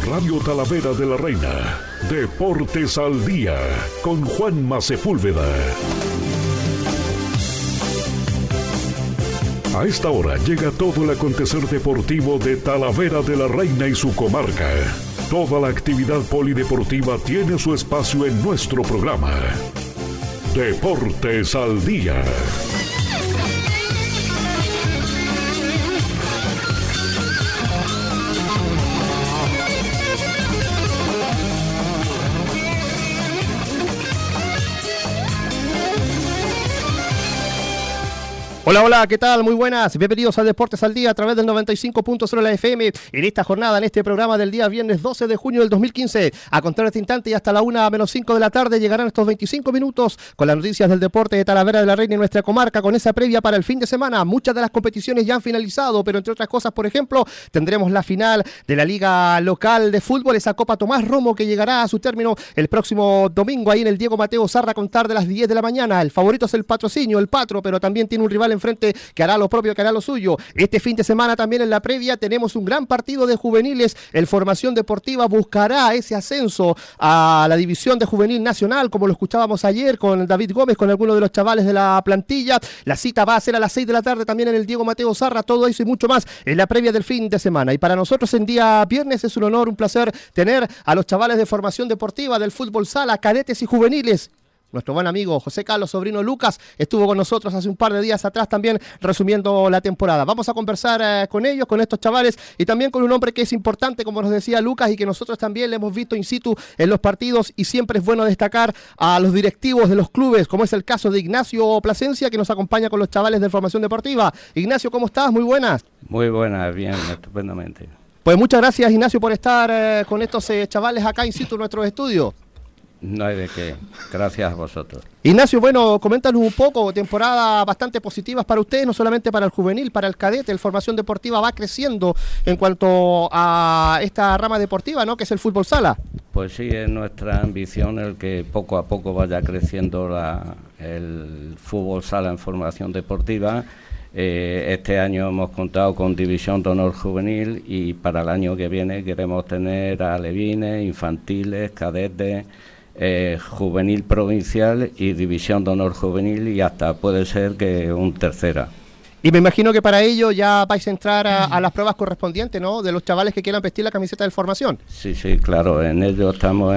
Radio Talavera de la Reina, Deportes al Día, con Juanma Sepúlveda. A esta hora llega todo el acontecer deportivo de Talavera de la Reina y su comarca. Toda la actividad polideportiva tiene su espacio en nuestro programa. Deportes al Día. Hola, hola, ¿qué tal? Muy buenas, bienvenidos a Deportes al Día a través del 95.0 de la FM en esta jornada, en este programa del día viernes 12 de junio del 2015. A contar este instante y hasta la 1:05 de la tarde llegarán estos 25 minutos con las noticias del deporte de Talavera de la Reina y nuestra comarca, con esa previa para el fin de semana. Muchas de las competiciones ya han finalizado, pero entre otras cosas, por ejemplo, tendremos la final de la Liga Local de Fútbol, esa Copa Tomás Romo que llegará a su término el próximo domingo ahí en el Diego Mateo Zarra a contar de las 10 de la mañana. El favorito es el Patrocinio, el Patro, pero también tiene un rival enfrente que hará lo propio, que hará lo suyo. Este fin de semana también en la previa tenemos un gran partido de juveniles. El Formación Deportiva buscará ese ascenso a la división de juvenil nacional, como lo escuchábamos ayer con David Gómez, con algunos de los chavales de la plantilla. La cita va a ser a las 6 de la tarde también en el Diego Mateo Zarra. Todo eso y mucho más en la previa del fin de semana. Y para nosotros en día viernes es un honor, un placer tener a los chavales de Formación Deportiva del fútbol sala, cadetes y juveniles. Nuestro buen amigo José Carlos Sobrino Lucas estuvo con nosotros hace un par de días atrás también resumiendo la temporada. Vamos a conversar con ellos, con estos chavales y también con un hombre que es importante, como nos decía Lucas, y que nosotros también le hemos visto in situ en los partidos, y siempre es bueno destacar a los directivos de los clubes, como es el caso de Ignacio Plasencia, que nos acompaña con los chavales de Formación Deportiva. Ignacio, ¿cómo estás? Muy buenas. Muy buenas, bien, estupendamente. Pues muchas gracias, Ignacio, por estar con estos chavales acá in situ en nuestros estudios. No hay de qué, gracias a vosotros. Ignacio, bueno, coméntanos un poco, temporada bastante positivas para ustedes, no solamente para el juvenil, para el cadete. El Formación Deportiva va creciendo en cuanto a esta rama deportiva, ¿no?, que es el fútbol sala. Pues sí, es nuestra ambición el que poco a poco vaya creciendo el fútbol sala en Formación Deportiva. Este año hemos contado con División de Honor Juvenil y para el año que viene queremos tener alevines, infantiles, cadetes, juvenil provincial y División de Honor Juvenil, y hasta puede ser que un tercera. Y me imagino que para ello ya vais a entrar a las pruebas correspondientes, ¿no?, de los chavales que quieran vestir la camiseta del Formación. Sí, claro, en ello estamos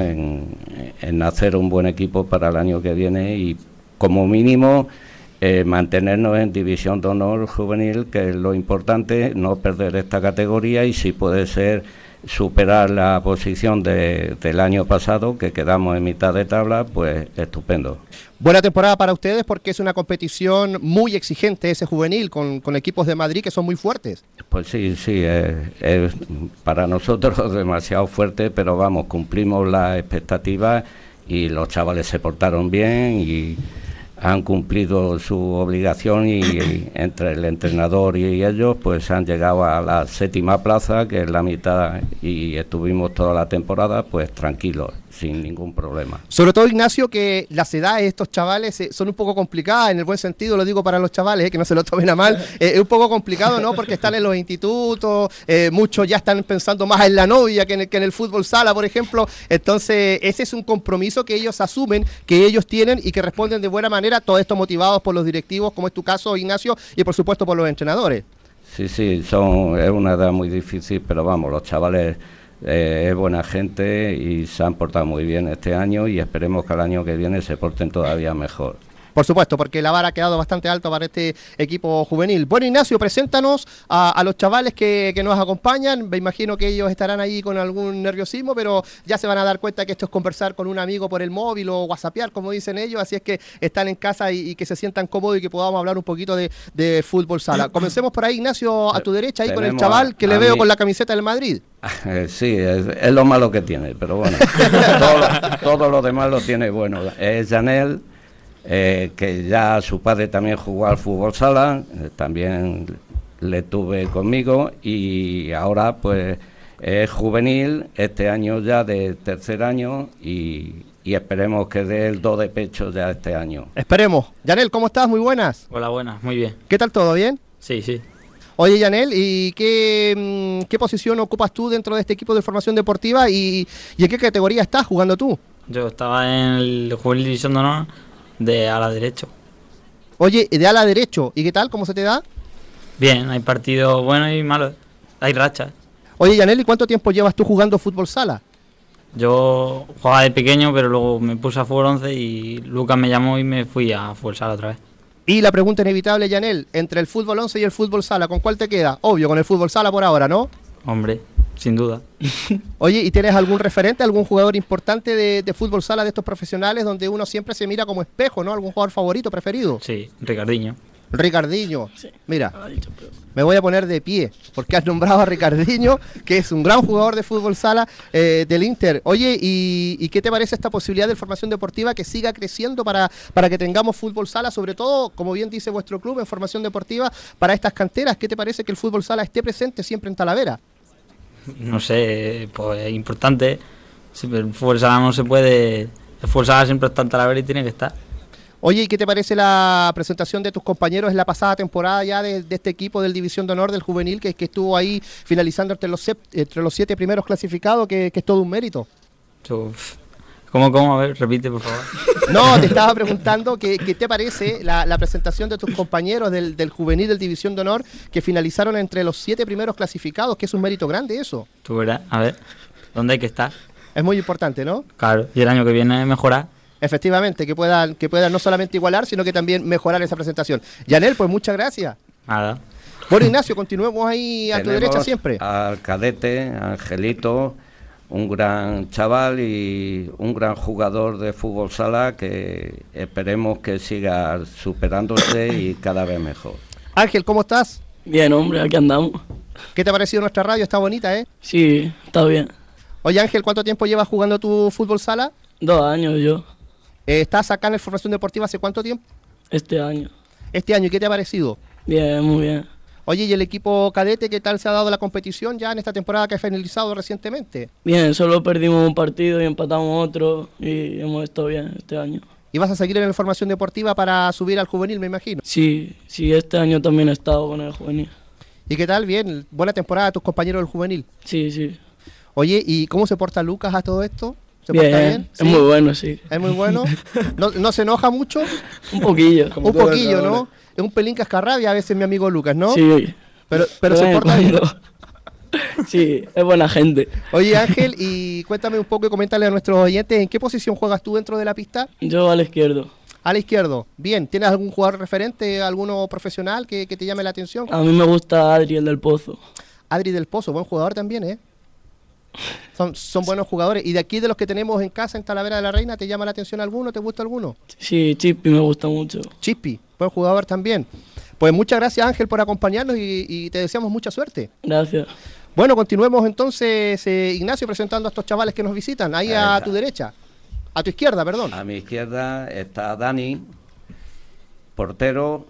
en hacer un buen equipo para el año que viene y como mínimo mantenernos en División de Honor Juvenil, que es lo importante, no perder esta categoría, y si puede ser superar la posición del año pasado, que quedamos en mitad de tabla, pues estupendo. Buena temporada para ustedes porque es una competición muy exigente ese juvenil con equipos de Madrid que son muy fuertes. Pues sí, es para nosotros demasiado fuerte, pero vamos, cumplimos las expectativas y los chavales se portaron bien y han cumplido su obligación, y entre el entrenador y ellos pues han llegado a la 7ª plaza, que es la mitad, y estuvimos toda la temporada pues tranquilos, sin ningún problema. Sobre todo, Ignacio, que las edades de estos chavales son un poco complicadas, en el buen sentido lo digo para los chavales, que no se lo tomen a mal, es un poco complicado, ¿no?, porque están en los institutos, muchos ya están pensando más en la novia que en el fútbol sala, por ejemplo. Entonces ese es un compromiso que ellos asumen, que ellos tienen y que responden de buena manera, todo esto motivados por los directivos, como es tu caso, Ignacio, y por supuesto por los entrenadores. Sí, es una edad muy difícil, pero vamos, los chavales es buena gente y se han portado muy bien este año, y esperemos que el año que viene se porten todavía mejor. Por supuesto, porque la vara ha quedado bastante alta para este equipo juvenil. Bueno, Ignacio, preséntanos a los chavales que nos acompañan. Me imagino que ellos estarán ahí con algún nerviosismo, pero ya se van a dar cuenta que esto es conversar con un amigo por el móvil o whatsappear, como dicen ellos, así es que están en casa y que se sientan cómodos y que podamos hablar un poquito de fútbol sala. Comencemos por ahí, Ignacio, a tu derecha, ahí con el chaval que le veo con la camiseta del Madrid. Sí, es lo malo que tiene, pero bueno, todo lo demás lo tiene bueno. Es Janel, que ya su padre también jugó al fútbol sala, también le tuve conmigo, y ahora pues es juvenil, este año ya de tercer año, y esperemos que dé el do de pecho ya este año. Esperemos. Janel, ¿cómo estás? Muy buenas. Hola, buenas, muy bien. ¿Qué tal todo? ¿Bien? Sí. Oye, Yanel, ¿y qué posición ocupas tú dentro de este equipo de formación deportiva y en qué categoría estás jugando tú? Yo estaba en el Juvenil División de Honor de ala derecho. Oye, de ala derecho, ¿y qué tal? ¿Cómo se te da? Bien, hay partidos buenos y malos, hay rachas. Oye, Yanel, ¿y cuánto tiempo llevas tú jugando fútbol sala? Yo jugaba de pequeño, pero luego me puse a fútbol 11 y Lucas me llamó y me fui a fútbol sala otra vez. Y la pregunta inevitable, Yanel, entre el fútbol 11 y el fútbol sala, ¿con cuál te queda? Obvio, con el fútbol sala por ahora, ¿no? Hombre, sin duda. Oye, ¿y tienes algún referente, algún jugador importante de fútbol sala de estos profesionales donde uno siempre se mira como espejo, ¿no? ¿Algún jugador favorito, preferido? Sí, Ricardinho. Ricardinho. Sí. Mira, me voy a poner de pie porque has nombrado a Ricardinho, que es un gran jugador de fútbol sala del Inter. Oye, ¿y qué te parece esta posibilidad de formación deportiva que siga creciendo para que tengamos fútbol sala, sobre todo, como bien dice vuestro club, en formación deportiva para estas canteras? ¿Qué te parece que el fútbol sala esté presente siempre en Talavera? No sé, pues es importante. El fútbol sala no se puede. El fútbol sala siempre está en Talavera y tiene que estar. Oye, ¿y qué te parece la presentación de tus compañeros en la pasada temporada ya de este equipo del División de Honor del Juvenil que estuvo ahí finalizando entre los 7 primeros clasificados, que es todo un mérito? ¿Cómo? A ver, repite, por favor. No, te estaba preguntando qué te parece la presentación de tus compañeros del Juvenil del División de Honor que finalizaron entre los 7 primeros clasificados, que es un mérito grande eso. Tú verás, a ver, ¿dónde hay que estar? Es muy importante, ¿no? Claro, y el año que viene mejorar. Efectivamente, que puedan no solamente igualar, sino que también mejorar esa presentación. Yanel, pues muchas gracias. Nada. Bueno, Ignacio, continuemos ahí a tu derecha siempre. Al cadete, Angelito, un gran chaval y un gran jugador de fútbol sala que esperemos que siga superándose y cada vez mejor. Ángel, ¿cómo estás? Bien, hombre, aquí andamos. ¿Qué te ha parecido nuestra radio? Está bonita, ¿eh? Sí, está bien. Oye, Ángel, ¿cuánto tiempo llevas jugando tu fútbol sala? 2 años yo. ¿Estás acá en la formación deportiva hace cuánto tiempo? Este año. Este año, ¿y qué te ha parecido? Bien, muy bien. Oye, ¿y el equipo cadete qué tal se ha dado la competición ya en esta temporada que ha finalizado recientemente? Bien, solo perdimos un partido y empatamos otro y hemos estado bien este año. ¿Y vas a seguir en la formación deportiva para subir al juvenil, me imagino? Sí, este año también he estado con el juvenil. ¿Y qué tal? Bien, buena temporada a tus compañeros del juvenil. Sí. Oye, ¿y cómo se porta Lucas a todo esto? ¿Se bien, porta bien? Es muy bueno, sí. ¿Es muy bueno? ¿No se enoja mucho? Un poquillo. Un poquillo, ¿no? Es un pelín cascarrabia a veces mi amigo Lucas, ¿no? Sí. Pero se porta bien. Sí, es buena gente. Oye, Ángel, y cuéntame un poco y coméntale a nuestros oyentes, ¿en qué posición juegas tú dentro de la pista? Yo al izquierdo. Al izquierdo. Bien, ¿tienes algún jugador referente, alguno profesional que te llame la atención? A mí me gusta Adri, el del Pozo. Adri del Pozo, buen jugador también, ¿eh? Son buenos jugadores. ¿Y de aquí, de los que tenemos en casa en Talavera de la Reina, te llama la atención alguno? ¿Te gusta alguno? Sí, Chispi me gusta mucho. Chispi, buen jugador también. Pues muchas gracias, Ángel, por acompañarnos y te deseamos mucha suerte. Gracias. Bueno, continuemos entonces, Ignacio, presentando a estos chavales que nos visitan. Ahí a tu derecha. A tu izquierda, perdón. A mi izquierda está Dani, portero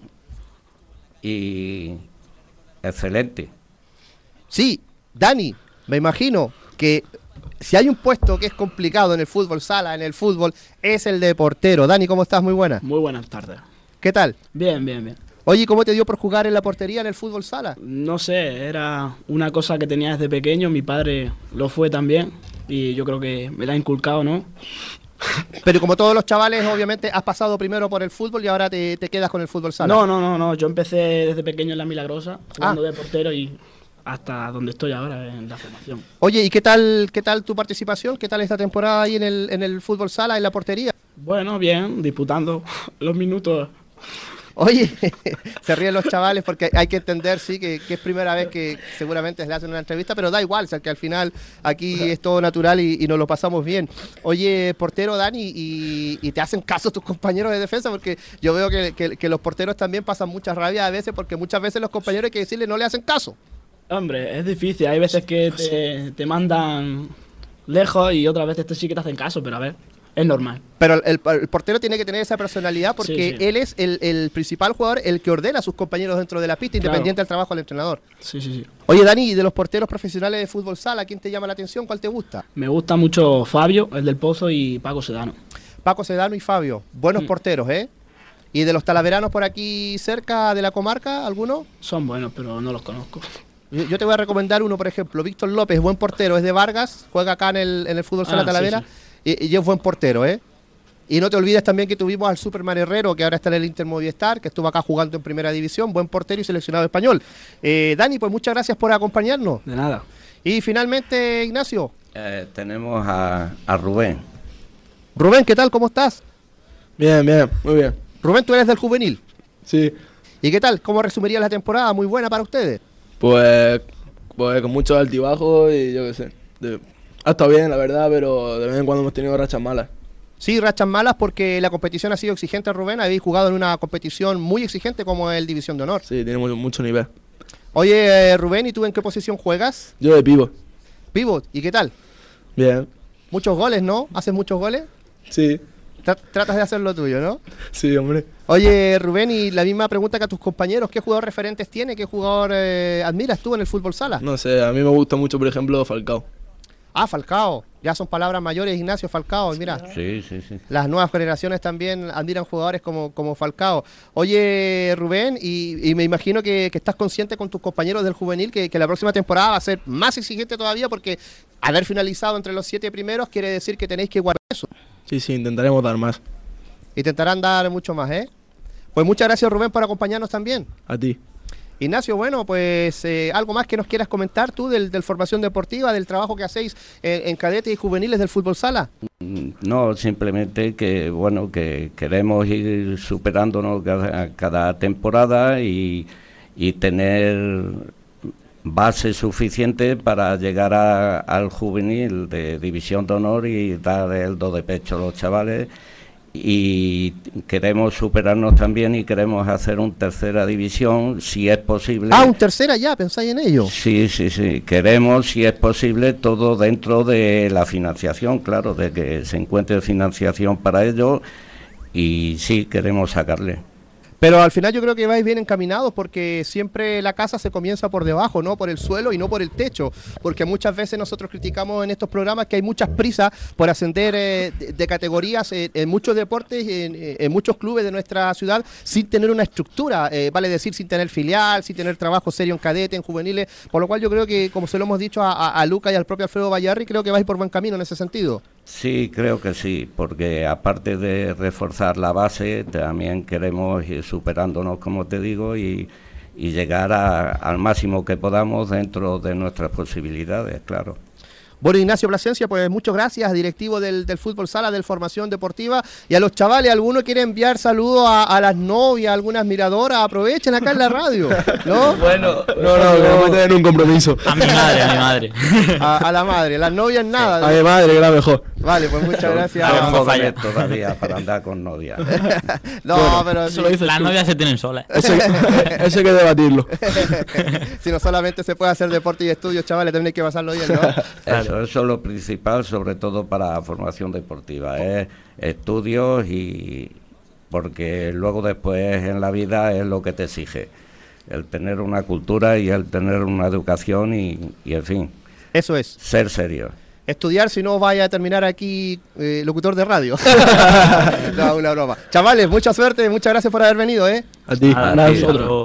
y excelente. Sí, Dani, me imagino que si hay un puesto que es complicado en el fútbol sala, en el fútbol, es el de portero. Dani, ¿cómo estás? Muy buena. Muy buenas tardes. ¿Qué tal? Bien. Oye, ¿cómo te dio por jugar en la portería en el fútbol sala? No sé, era una cosa que tenía desde pequeño, mi padre lo fue también y yo creo que me la ha inculcado, ¿no? Pero como todos los chavales, obviamente has pasado primero por el fútbol y ahora te quedas con el fútbol sala. No, yo empecé desde pequeño en la Milagrosa, jugando de portero y hasta donde estoy ahora en la formación. Oye, ¿y qué tal tu participación? ¿Qué tal esta temporada ahí en el fútbol sala, en la portería? Bueno, bien, disputando los minutos. Oye, se ríen los chavales porque hay que entender, sí, que es primera vez que seguramente le hacen una entrevista, pero da igual, o sea, que al final aquí es todo natural y nos lo pasamos bien. Oye, portero Dani, y te hacen caso tus compañeros de defensa, porque yo veo que los porteros también pasan mucha rabia a veces, porque muchas veces los compañeros hay que decirle no le hacen caso. Hombre, es difícil, hay veces que te mandan lejos y otras veces sí que te hacen caso, pero a ver, es normal. Pero el portero tiene que tener esa personalidad porque sí. Él es el principal jugador, el que ordena a sus compañeros dentro de la pista, claro, independiente del trabajo del entrenador. Sí. Oye, Dani, de los porteros profesionales de fútbol sala, ¿quién te llama la atención? ¿Cuál te gusta? Me gusta mucho Fabio, el del Pozo, y Paco Sedano. Paco Sedano y Fabio, buenos porteros, ¿eh? ¿Y de los talaveranos por aquí cerca de la comarca, alguno? Son buenos, pero no los conozco. Yo te voy a recomendar uno, por ejemplo, Víctor López, buen portero, es de Vargas, juega acá en el Fútbol Sala Talavera, sí. Y es buen portero, ¿eh? Y no te olvides también que tuvimos al Superman Herrero, que ahora está en el Inter Movistar, que estuvo acá jugando en Primera División, buen portero y seleccionado español. Dani, pues muchas gracias por acompañarnos. De nada. Y finalmente, Ignacio. Tenemos a Rubén. Rubén, ¿qué tal? ¿Cómo estás? Bien, muy bien. Rubén, tú eres del juvenil. Sí, ¿Y qué tal? ¿Cómo resumirías la temporada? Muy buena para ustedes. pues con muchos altibajos y yo qué sé. Ha estado bien, la verdad, pero de vez en cuando hemos tenido rachas malas. Sí, rachas malas porque la competición ha sido exigente, Rubén. Habéis jugado en una competición muy exigente como el División de Honor. Sí, tiene mucho nivel. Oye, Rubén, ¿y tú en qué posición juegas? Yo de pivot. Pivot, ¿y qué tal? Bien. Muchos goles, ¿no? ¿Haces muchos goles? Sí, Tratas de hacer lo tuyo, ¿no? sí, hombre. Oye, Rubén, y la misma pregunta que a tus compañeros, ¿qué jugador referentes tiene? ¿Qué jugador admiras tú en el fútbol sala? No sé, a mí me gusta mucho, por ejemplo, Falcao. Ah, Falcao. Ya son palabras mayores, Ignacio Falcao. Mira, Sí. las nuevas generaciones también admiran jugadores como Falcao. Oye, Rubén, y me imagino que estás consciente con tus compañeros del juvenil que la próxima temporada va a ser más exigente todavía porque haber finalizado entre los 7 primeros quiere decir que tenéis que guardar eso. Sí, intentaremos dar más. Intentarán dar mucho más, ¿eh? Pues muchas gracias, Rubén, por acompañarnos también. A ti. Ignacio, bueno, pues algo más que nos quieras comentar tú del formación deportiva, del trabajo que hacéis en cadetes y juveniles del fútbol sala. No, simplemente que bueno, que queremos ir superándonos cada temporada y tener base suficiente para llegar al juvenil de División de Honor y dar el do de pecho a los chavales. Y queremos superarnos también y queremos hacer un tercera división si es posible. Ah, un tercera ya, ¿pensáis en ello? Sí, queremos, si es posible, todo dentro de la financiación, claro, de que se encuentre financiación para ello y sí, queremos sacarle. Pero al final yo creo que vais bien encaminados porque siempre la casa se comienza por debajo, no por el suelo y no por el techo, porque muchas veces nosotros criticamos en estos programas que hay muchas prisas por ascender de categorías en muchos deportes, en muchos clubes de nuestra ciudad sin tener una estructura, vale decir sin tener filial, sin tener trabajo serio en cadete, en juveniles, por lo cual yo creo que como se lo hemos dicho a Luca y al propio Alfredo Vallarri, creo que vais por buen camino en ese sentido. Sí, creo que sí, porque aparte de reforzar la base, también queremos ir superándonos, como te digo, y llegar al máximo que podamos dentro de nuestras posibilidades, claro. Bueno, Ignacio Plasencia, pues muchas gracias, directivo del Fútbol Sala, del Formación Deportiva, y a los chavales, ¿alguno quiere enviar saludos a las novias, algunas miradoras? Aprovechen acá en la radio, ¿no? Bueno, No, que no me tener un compromiso. A mi madre. A la madre, las novias nada. A mi madre, que era mejor. Vale, pues muchas gracias. Hay no falla. todavía para andar con novia. No, Bueno, pero eso lo dices Las tú. novias se tienen solas. Eso hay que debatirlo. si no solamente se puede hacer deporte y estudios, chavales, también hay que pasarlo bien, ¿no? Eso es lo principal, sobre todo para la formación deportiva, estudios y porque luego después en la vida es lo que te exige, el tener una cultura y el tener una educación y en fin, Eso es. ser serio. Estudiar, si no vaya a terminar aquí locutor de radio. No, una broma. Chavales, mucha suerte, muchas gracias por haber venido, ¿eh? A ti. A Nada, ti. nosotros.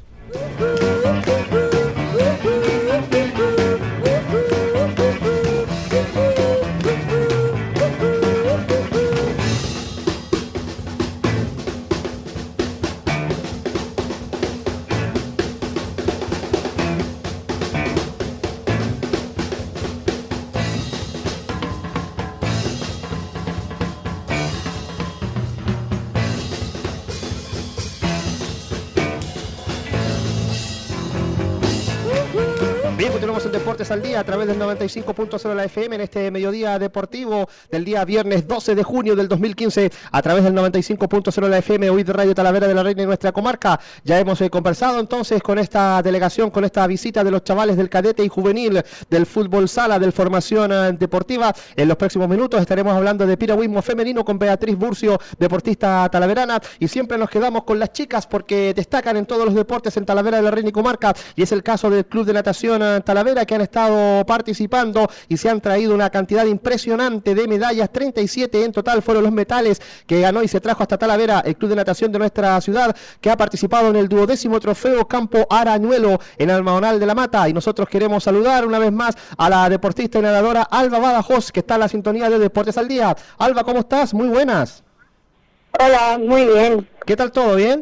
Bien, continuamos en Deportes al Día a través del 95.0 de la FM en este mediodía deportivo del día viernes 12 de junio del 2015 a través del 95.0 de la FM, hoy de Radio Talavera de la Reina y nuestra comarca. Ya hemos conversado entonces con esta delegación, con esta visita de los chavales del cadete y juvenil del fútbol sala, del formación deportiva. En los próximos minutos estaremos hablando de piragüismo femenino con Beatriz Burcio, deportista talaverana, y siempre nos quedamos con las chicas porque destacan en todos los deportes en Talavera de la Reina y comarca, y es el caso del Club de Natación Talavera Talavera, que han estado participando y se han traído una cantidad impresionante de medallas, 37 en total fueron los metales que ganó y se trajo hasta Talavera el Club de Natación de nuestra ciudad, que ha participado en el 12º trofeo Campo Arañuelo en Almaonal de la Mata. Y nosotros queremos saludar una vez más a la deportista y nadadora Alba Badajoz, que está en la sintonía de Deportes al Día. Alba, ¿cómo estás? Muy buenas. Hola, muy bien. ¿Qué tal todo? ¿Bien?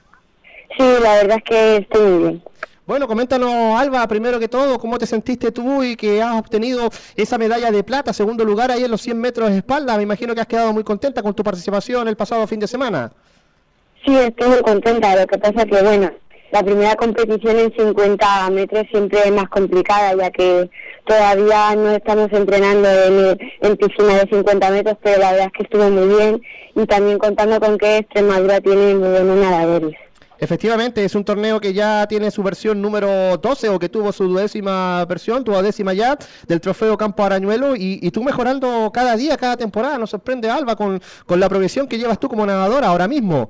Sí, la verdad es que estoy muy bien. Bueno, coméntanos, Alba, primero que todo, ¿cómo te sentiste tú y que has obtenido esa medalla de plata, segundo lugar ahí en los 100 metros de espalda? Me imagino que has quedado muy contenta con tu participación el pasado fin de semana. Sí, estoy muy contenta. Lo que pasa que, bueno, la primera competición en 50 metros siempre es más complicada, ya que todavía no estamos entrenando en piscina de 50 metros, pero la verdad es que estuvo muy bien, y también contando con que Extremadura tiene muy buenos nadadores. Efectivamente, es un torneo que ya tiene su versión número 12, o que tuvo su 10ª versión, tu 10ª ya, del trofeo Campo Arañuelo, y tú mejorando cada día, cada temporada. Nos sorprende, Alba, con la progresión que llevas tú como nadadora ahora mismo.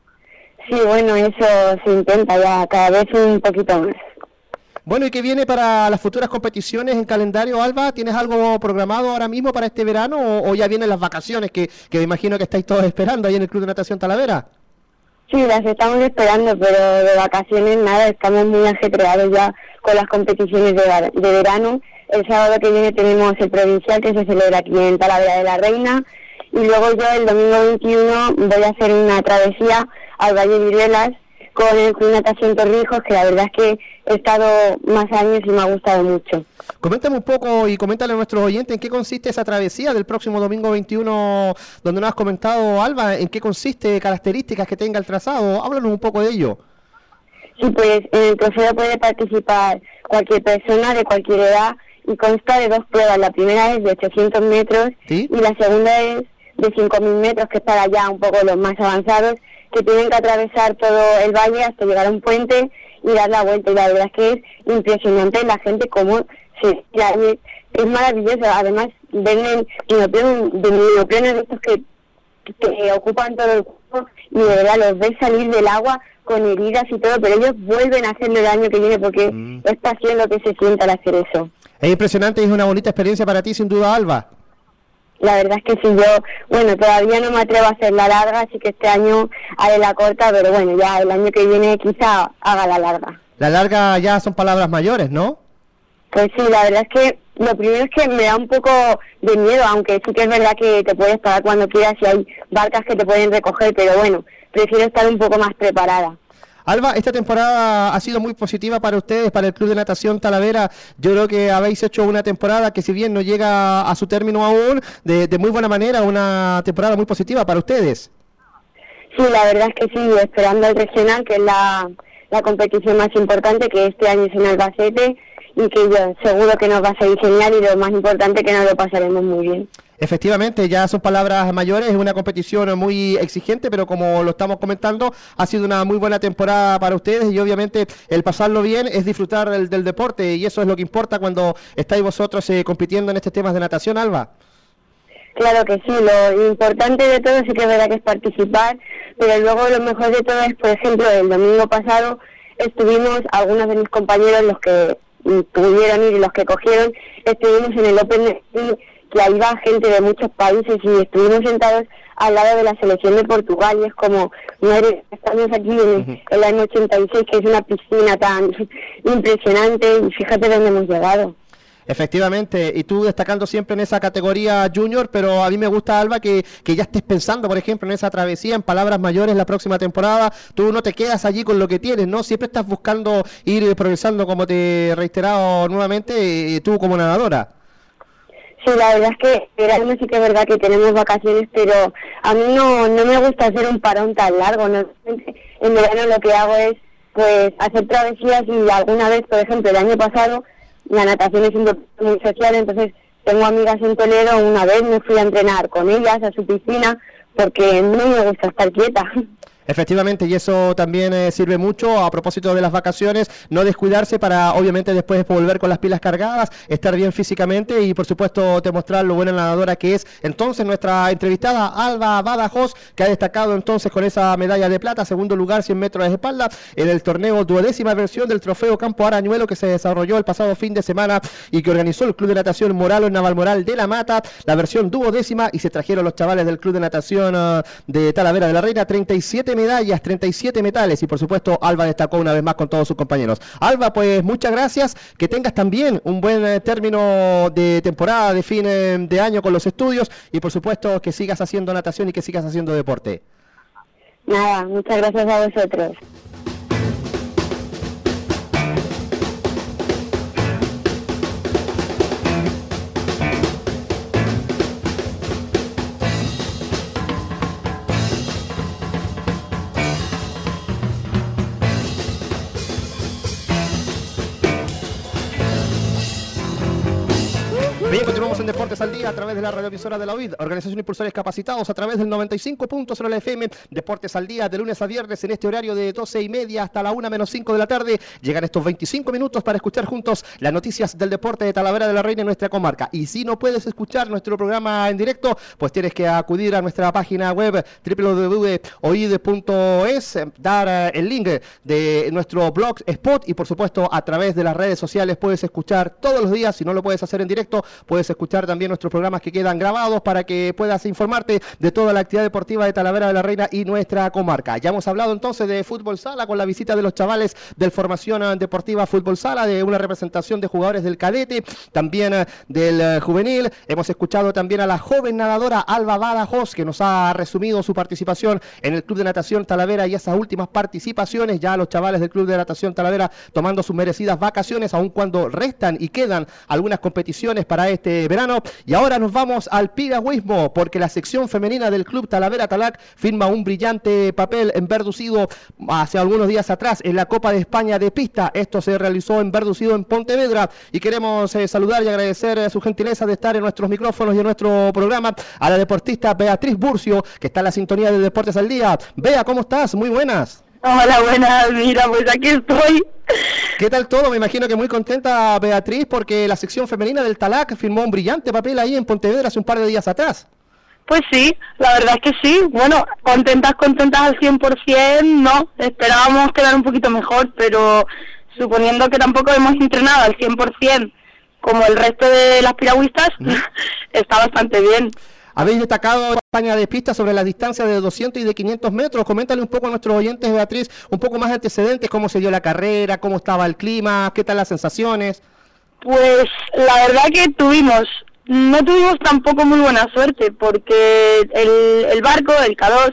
Sí, bueno, eso se intenta ya cada vez un poquito más. Bueno, ¿y qué viene para las futuras competiciones en calendario, Alba? ¿Tienes algo programado ahora mismo para este verano, o ya vienen las vacaciones que me imagino que estáis todos esperando ahí en el Club de Natación Talavera? Sí, las estamos esperando, pero de vacaciones nada, estamos muy ajetreados ya con las competiciones de verano. El sábado que viene tenemos el provincial, que se celebra aquí en Talavera de la Reina, y luego yo el domingo 21 voy a hacer una travesía al Valle de Viruelas con el Club Natación Torrijos, que la verdad es que he estado más años y me ha gustado mucho. Coméntame un poco y coméntale a nuestros oyentes en qué consiste esa travesía del próximo domingo 21, donde nos has comentado, Alba, en qué consiste, características que tenga el trazado. Háblanos un poco de ello. Sí, pues en el trofeo puede participar cualquier persona de cualquier edad, y consta de 2 pruebas. La primera es de 800 metros, ¿sí?, y la segunda es de 5.000 metros, que es para ya un poco los más avanzados, que tienen que atravesar todo el valle hasta llegar a un puente y dar la vuelta. Y la verdad es que es impresionante la gente cómo se tira. Es maravilloso. Además, venden neoprenos de estos que ocupan todo el cuerpo, y de verdad los ves salir del agua con heridas y todo, pero ellos vuelven a hacerlo el año que viene, porque es pasión lo que se siente al hacer eso. Es impresionante y es una bonita experiencia para ti, sin duda, Alba. La verdad es que sí, yo, bueno, todavía no me atrevo a hacer la larga, así que este año haré la corta, pero bueno, ya el año que viene quizá haga la larga. La larga ya son palabras mayores, ¿no? Pues sí, la verdad es que lo primero es que me da un poco de miedo, aunque sí que es verdad que te puedes parar cuando quieras y hay barcas que te pueden recoger, pero bueno, prefiero estar un poco más preparada. Alba, esta temporada ha sido muy positiva para ustedes, para el Club de Natación Talavera. Yo creo que habéis hecho una temporada que, si bien no llega a su término aún, de muy buena manera, una temporada muy positiva para ustedes. Sí, la verdad es que sí, esperando el regional, que es la competición más importante, que este año es en Albacete, y que yo seguro que nos va a salir genial, y lo más importante, que nos lo pasaremos muy bien. Efectivamente, ya son palabras mayores, es una competición muy exigente, pero como lo estamos comentando, ha sido una muy buena temporada para ustedes, y obviamente el pasarlo bien es disfrutar del deporte, y eso es lo que importa cuando estáis vosotros compitiendo en estos temas de natación, Alba. Claro que sí, lo importante de todo sí que es verdad que es participar, pero luego lo mejor de todo es, por ejemplo, el domingo pasado estuvimos, algunos de mis compañeros, los que pudieron ir y los que cogieron, estuvimos en el Open de Esquí, que ahí va gente de muchos países, y estuvimos sentados al lado de la selección de Portugal, y es como, madre, estamos aquí en el año 86, que es una piscina tan impresionante, y fíjate dónde hemos llegado. Efectivamente, y tú destacando siempre en esa categoría junior, pero a mí me gusta, Alba, que ya estés pensando, por ejemplo, en esa travesía, en palabras mayores la próxima temporada. Tú no te quedas allí con lo que tienes, ¿no? Siempre estás buscando ir progresando, como te he reiterado nuevamente, tú como nadadora. Sí, la verdad es que verano sí que es verdad que tenemos vacaciones, pero a mí no me gusta hacer un parón tan largo. ¿No? En verano lo que hago es pues hacer travesías, y alguna vez, por ejemplo, el año pasado, la natación es un deporte muy social, entonces tengo amigas en Toledo, una vez me fui a entrenar con ellas a su piscina, porque no me gusta estar quieta. Efectivamente, y eso también sirve mucho a propósito de las vacaciones, no descuidarse para obviamente después volver con las pilas cargadas, estar bien físicamente y por supuesto demostrar lo buena nadadora que es. Entonces nuestra entrevistada Alba Badajoz, que ha destacado entonces con esa medalla de plata, segundo lugar 100 metros de espalda en el torneo 12ª versión del trofeo Campo Arañuelo que se desarrolló el pasado fin de semana y que organizó el Club de Natación Moralos Navalmoral de La Mata, la versión 12ª, y se trajeron los chavales del Club de Natación de Talavera de la Reina 37 medallas, 37 metales, y por supuesto Alba destacó una vez más con todos sus compañeros. Alba, pues muchas gracias, que tengas también un buen término de temporada, de fin de año con los estudios, y por supuesto que sigas haciendo natación y que sigas haciendo deporte. Nada, muchas gracias a vosotros. Bien, continuamos en Deportes al Día a través de la radioemisora de la UID, Organización Impulsores Capacitados, a través del 95.0 la FM. Deportes al Día de lunes a viernes en este horario de 12:30 hasta la 1:05 de la tarde. Llegan estos 25 minutos para escuchar juntos las noticias del deporte de Talavera de la Reina en nuestra comarca. Y si no puedes escuchar nuestro programa en directo, pues tienes que acudir a nuestra página web www.oid.es, dar el link de nuestro blog Spot, y por supuesto a través de las redes sociales puedes escuchar todos los días. Si no lo puedes hacer en directo, puedes escuchar también nuestros programas que quedan grabados para que puedas informarte de toda la actividad deportiva de Talavera de la Reina y nuestra comarca. Ya hemos hablado entonces de fútbol sala con la visita de los chavales del Formación Deportiva Fútbol Sala, de una representación de jugadores del cadete, también del juvenil. Hemos escuchado también a la joven nadadora Alba Badajoz, que nos ha resumido su participación en el Club de Natación Talavera y esas últimas participaciones. Ya los chavales del Club de Natación Talavera tomando sus merecidas vacaciones, aun cuando restan y quedan algunas competiciones para este verano. Y ahora nos vamos al piragüismo, porque la sección femenina del Club Talavera Talac firma un brillante papel en Verducido hace algunos días atrás en la Copa de España de pista. Esto se realizó en Verducido, en Pontevedra, y queremos saludar y agradecer su gentileza de estar en nuestros micrófonos y en nuestro programa a la deportista Beatriz Burcio, que está en la sintonía de Deportes al Día. Bea, ¿cómo estás? Muy buenas. Hola, buenas, mira, pues aquí estoy. ¿Qué tal todo? Me imagino que muy contenta, Beatriz, porque la sección femenina del Talac firmó un brillante papel ahí en Pontevedra hace un par de días atrás. Pues sí, la verdad es que sí. Bueno, contentas al 100%, no. Esperábamos quedar un poquito mejor, pero suponiendo que tampoco hemos entrenado al 100% como el resto de las piragüistas, está bastante bien. Habéis destacado España de pista sobre las distancias de 200 y de 500 metros. Coméntale un poco a nuestros oyentes, Beatriz, un poco más de antecedentes, cómo se dio la carrera, cómo estaba el clima, qué tal las sensaciones. Pues la verdad que no tuvimos tampoco muy buena suerte, porque el barco, el K2,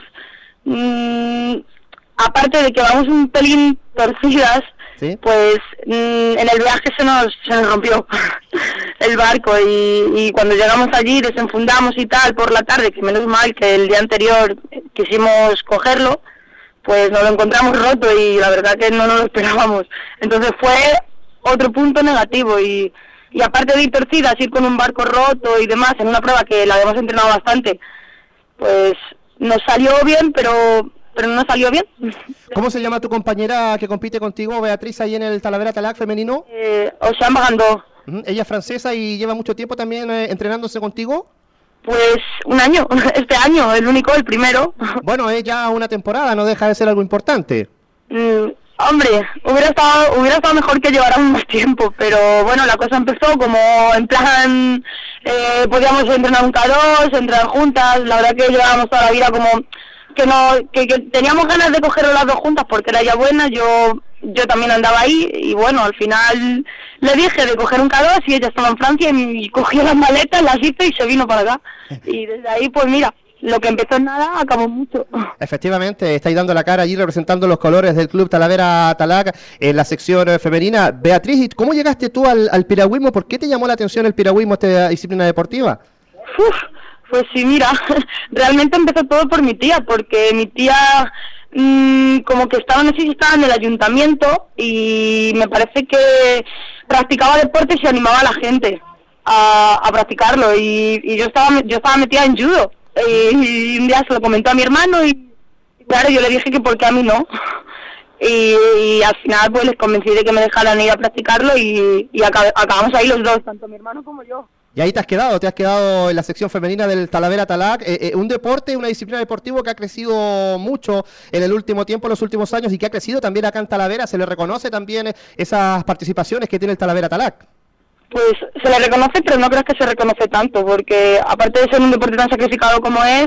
aparte de que vamos un pelín torcidas, ¿sí? Pues en el viaje se nos rompió el barco y cuando llegamos allí desenfundamos y tal por la tarde, que menos mal que el día anterior quisimos cogerlo, pues nos lo encontramos roto y la verdad que no nos lo esperábamos. Entonces fue otro punto negativo y aparte de ir torcidas, ir con un barco roto y demás en una prueba que la habíamos entrenado bastante, pues nos salió bien, pero no salió bien. ¿Cómo se llama tu compañera que compite contigo, Beatriz, ahí en el Talavera Talac femenino? Ocean Bagandó. Ella es francesa y lleva mucho tiempo también entrenándose contigo. Pues un año, este año, el primero. Bueno, ya una temporada, no deja de ser algo importante. Hombre, hubiera estado mejor que lleváramos más tiempo, pero bueno, la cosa empezó como en plan, podíamos entrenar un K2, entrenar juntas, la verdad que llevábamos toda la vida como que teníamos ganas de cogerlo las dos juntas porque era ella buena, yo también andaba ahí y bueno, al final le dije de coger un K2 y ella estaba en Francia y cogió las maletas, las hizo y se vino para acá. Y desde ahí pues mira, lo que empezó en nada acabó mucho. Efectivamente, estáis dando la cara allí representando los colores del Club Talavera Talac en la sección femenina. Beatriz, ¿cómo llegaste tú al piragüismo? ¿Por qué te llamó la atención el piragüismo, esta disciplina deportiva? Pues sí, mira, realmente empezó todo por mi tía, porque mi tía como que estaba en el ayuntamiento y me parece que practicaba deportes y animaba a la gente a practicarlo y yo estaba metida en judo y un día se lo comentó a mi hermano y Claro, yo le dije que por qué a mí no. Y al final pues les convencí de que me dejaran ir a practicarlo y acabamos ahí los dos, tanto mi hermano como yo. Y ahí te has quedado en la sección femenina del Talavera Talac, un deporte, una disciplina deportiva que ha crecido mucho en el último tiempo, en los últimos años, y que ha crecido también acá en Talavera. ¿Se le reconoce también esas participaciones que tiene el Talavera Talac? Pues se le reconoce, pero no creo que se reconoce tanto, porque aparte de ser un deporte tan sacrificado como es,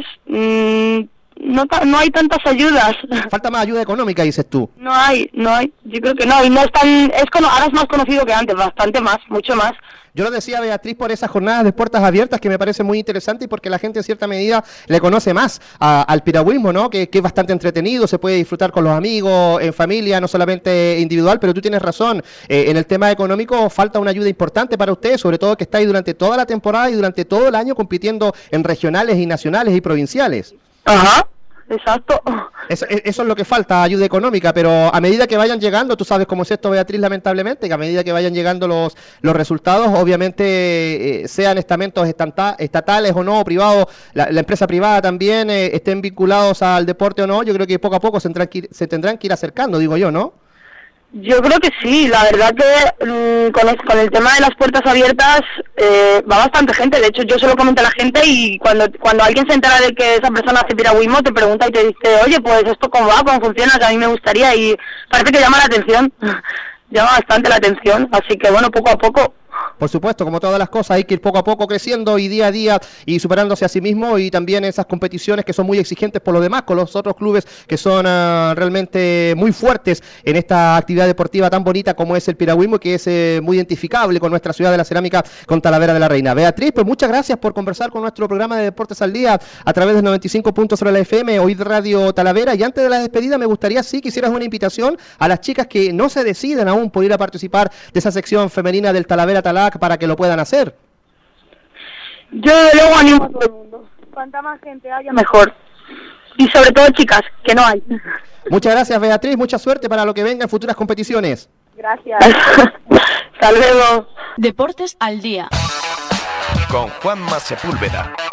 no hay tantas ayudas. Falta más ayuda económica, dices tú. No hay, yo creo que no, y no es tan, ahora es más conocido que antes, bastante más, mucho más. Yo lo decía, Beatriz, por esas jornadas de puertas abiertas que me parece muy interesante y porque la gente en cierta medida le conoce más al piragüismo, ¿no? Que es bastante entretenido, se puede disfrutar con los amigos, en familia, no solamente individual, pero tú tienes razón. En el tema económico falta una ayuda importante para ustedes, sobre todo que estáis durante toda la temporada y durante todo el año compitiendo en regionales y nacionales y provinciales. Ajá. Exacto. Eso es lo que falta, ayuda económica, pero a medida que vayan llegando, tú sabes cómo es esto, Beatriz, lamentablemente, que a medida que vayan llegando los resultados, obviamente sean estamentos estatales o no, o privados, la empresa privada también estén vinculados al deporte o no, yo creo que poco a poco se tendrán que ir acercando, digo yo, ¿no? Yo creo que sí, la verdad que con el tema de las puertas abiertas va bastante gente. De hecho, yo se lo comento a la gente y cuando alguien se entera de que esa persona hace piragüismo te pregunta y te dice, oye, pues esto cómo va, cómo funciona, que a mí me gustaría, y parece que llama la atención, llama bastante la atención, así que bueno, poco a poco. Por supuesto, como todas las cosas, hay que ir poco a poco creciendo y día a día y superándose a sí mismo, y también esas competiciones que son muy exigentes por lo demás, con los otros clubes que son realmente muy fuertes en esta actividad deportiva tan bonita como es el piragüismo, que es muy identificable con nuestra ciudad de la cerámica, con Talavera de la Reina. Beatriz, pues muchas gracias por conversar con nuestro programa de Deportes al Día a través del 95.0 de la FM, Oíd Radio Talavera, y antes de la despedida me gustaría que hicieras una invitación a las chicas que no se deciden aún por ir a participar de esa sección femenina del Talavera Talac para que lo puedan hacer. Yo luego animo a todo el mundo. Cuanta más gente haya, mejor. Y sobre todo chicas, que no hay. Muchas gracias, Beatriz. Mucha suerte para lo que venga en futuras competiciones. Gracias. Hasta luego. Deportes al Día. Con Juanma Sepúlveda.